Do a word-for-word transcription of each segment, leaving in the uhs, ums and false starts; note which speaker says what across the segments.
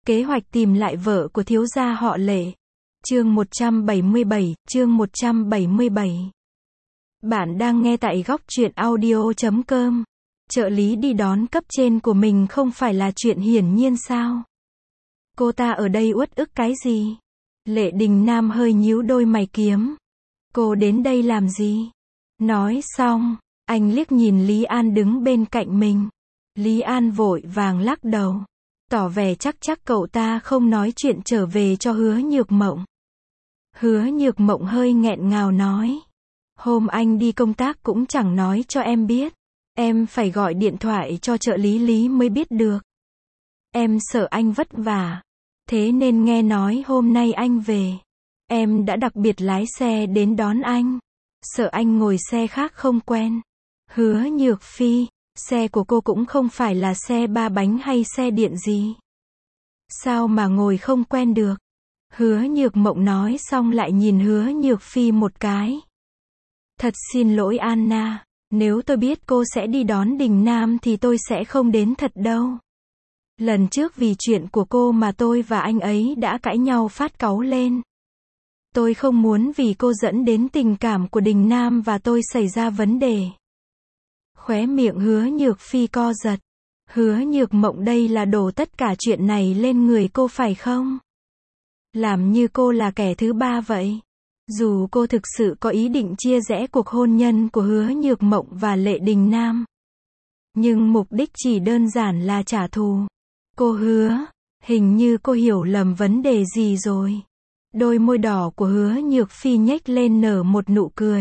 Speaker 1: Kế hoạch tìm lại vợ của thiếu gia họ Lệ. Chương một trăm bảy mươi bảy, chương một trăm bảy mươi bảy. Bạn đang nghe tại góc truyện audio chấm com. Trợ lý đi đón cấp trên của mình không phải là chuyện hiển nhiên sao? Cô ta ở đây uất ức cái gì? Lệ Đình Nam hơi nhíu đôi mày kiếm. Cô đến đây làm gì? Nói xong, anh liếc nhìn Lý An đứng bên cạnh mình. Lý An vội vàng lắc đầu, tỏ vẻ chắc chắc cậu ta không nói chuyện trở về cho Hứa Nhược Mộng. Hứa Nhược Mộng hơi nghẹn ngào nói, hôm anh đi công tác cũng chẳng nói cho em biết, em phải gọi điện thoại cho trợ lý Lý mới biết được. Em sợ anh vất vả, thế nên nghe nói hôm nay anh về, em đã đặc biệt lái xe đến đón anh, sợ anh ngồi xe khác không quen. Hứa Nhược Phi, xe của cô cũng không phải là xe ba bánh hay xe điện gì. Sao mà ngồi không quen được? Hứa Nhược Mộng nói xong lại nhìn Hứa Nhược Phi một cái. Thật xin lỗi Anna, nếu tôi biết cô sẽ đi đón Đình Nam thì tôi sẽ không đến thật đâu. Lần trước vì chuyện của cô mà tôi và anh ấy đã cãi nhau phát cáu lên. Tôi không muốn vì cô dẫn đến tình cảm của Đình Nam và tôi xảy ra vấn đề. Khóe miệng Hứa Nhược Phi co giật. Hứa Nhược Mộng đây là đổ tất cả chuyện này lên người cô phải không? Làm như cô là kẻ thứ ba vậy. Dù cô thực sự có ý định chia rẽ cuộc hôn nhân của Hứa Nhược Mộng và Lệ Đình Nam, nhưng mục đích chỉ đơn giản là trả thù. Cô Hứa, hình như cô hiểu lầm vấn đề gì rồi. Đôi môi đỏ của Hứa Nhược Phi nhếch lên nở một nụ cười.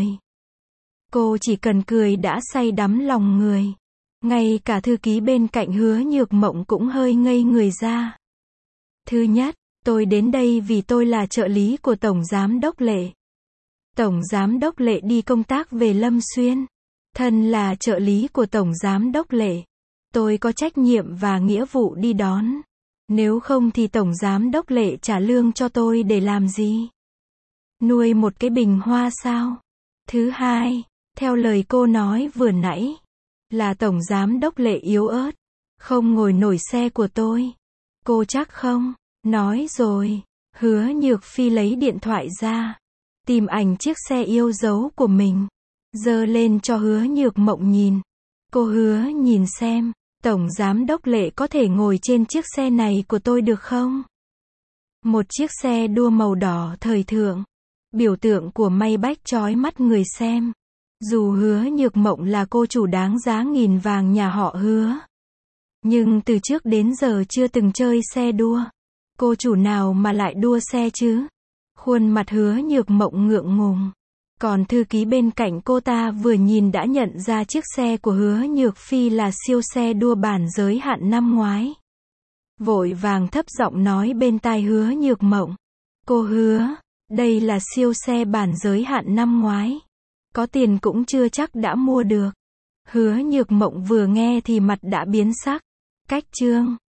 Speaker 1: Cô chỉ cần cười đã say đắm lòng người. Ngay cả thư ký bên cạnh Hứa Nhược Mộng cũng hơi ngây người ra. Thứ nhất, tôi đến đây vì tôi là trợ lý của Tổng Giám đốc Lệ. Tổng Giám đốc Lệ đi công tác về Lâm Xuyên. Thân là trợ lý của Tổng Giám đốc Lệ, tôi có trách nhiệm và nghĩa vụ đi đón. Nếu không thì Tổng Giám đốc Lệ trả lương cho tôi để làm gì? Nuôi một cái bình hoa sao? Thứ hai, theo lời cô nói vừa nãy, là Tổng Giám đốc Lệ yếu ớt, không ngồi nổi xe của tôi. Cô chắc không? Nói rồi. Hứa Nhược Phi lấy điện thoại ra, tìm ảnh chiếc xe yêu dấu của mình, giơ lên cho Hứa Nhược Mộng nhìn. Cô Hứa nhìn xem, Tổng Giám đốc Lệ có thể ngồi trên chiếc xe này của tôi được không? Một chiếc xe đua màu đỏ thời thượng, biểu tượng của Maybach chói mắt người xem. Dù Hứa Nhược Mộng là cô chủ đáng giá nghìn vàng nhà họ Hứa, nhưng từ trước đến giờ chưa từng chơi xe đua. Cô chủ nào mà lại đua xe chứ? Khuôn mặt Hứa Nhược Mộng ngượng ngùng. Còn thư ký bên cạnh cô ta vừa nhìn đã nhận ra chiếc xe của Hứa Nhược Phi là siêu xe đua bản giới hạn năm ngoái. Vội vàng thấp giọng nói bên tai Hứa Nhược Mộng. Cô Hứa, đây là siêu xe bản giới hạn năm ngoái. Có tiền cũng chưa chắc đã mua được. Hứa Nhược Mộng vừa nghe thì mặt đã biến sắc. Cách chương